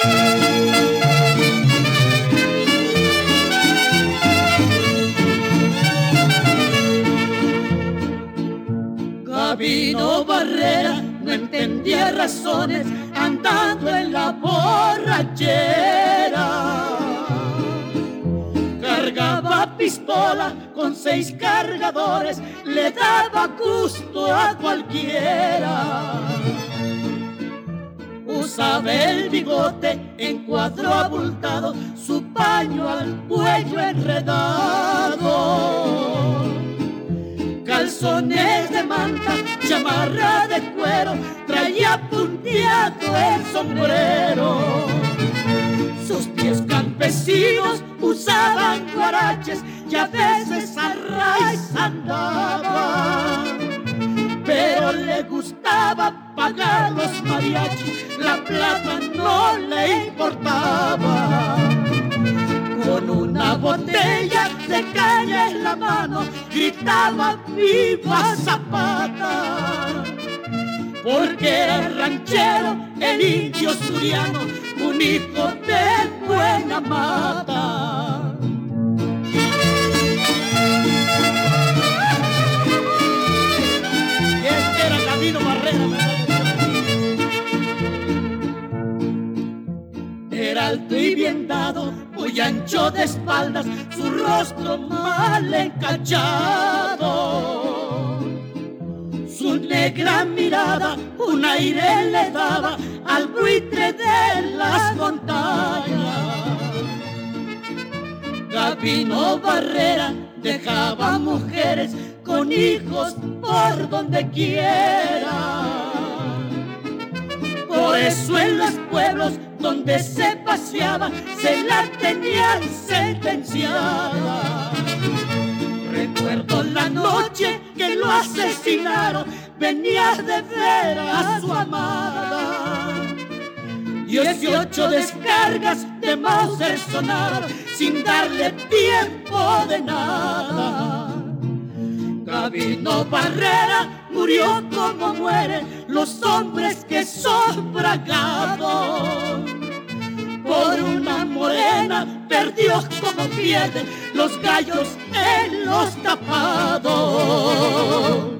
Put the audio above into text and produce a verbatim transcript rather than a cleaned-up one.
Gabino Barrera no entendía razones andando en la borrachera. Cargaba pistola con seis cargadores, le daba gusto a cualquiera. Usaba el bigote en cuadro abultado, su paño al cuello enredado. Calzones de manta, chamarra de cuero, traía punteado el sombrero. Sus pies campesinos usaban guaraches y a veces a raíz andaba. Pero le gustaba pagar los mariachis, la plata no le importaba. Con una botella de caña en la mano gritaba ¡Viva Zapata! Porque era ranchero, el indio suriano, un hijo de buena mata. Este era Gabino Barrera, era alto y bien dado, muy ancho de espaldas, su rostro mal encachado. Su negra mirada un aire le daba al buitre de las montañas. Gabino Barrera dejaba mujeres con hijos por donde quiera. Por eso en los pueblos donde se paseaba se la tenían sentenciada. Recuerdo la noche que lo asesinaron, venía de ver a su amada. Dieciocho descargas de Mauser sonaron sin darle tiempo de nada. Gabino Barrera murió como mueren los hombres que son bragados. Por una morena perdió como pierden los gallos en los tapados.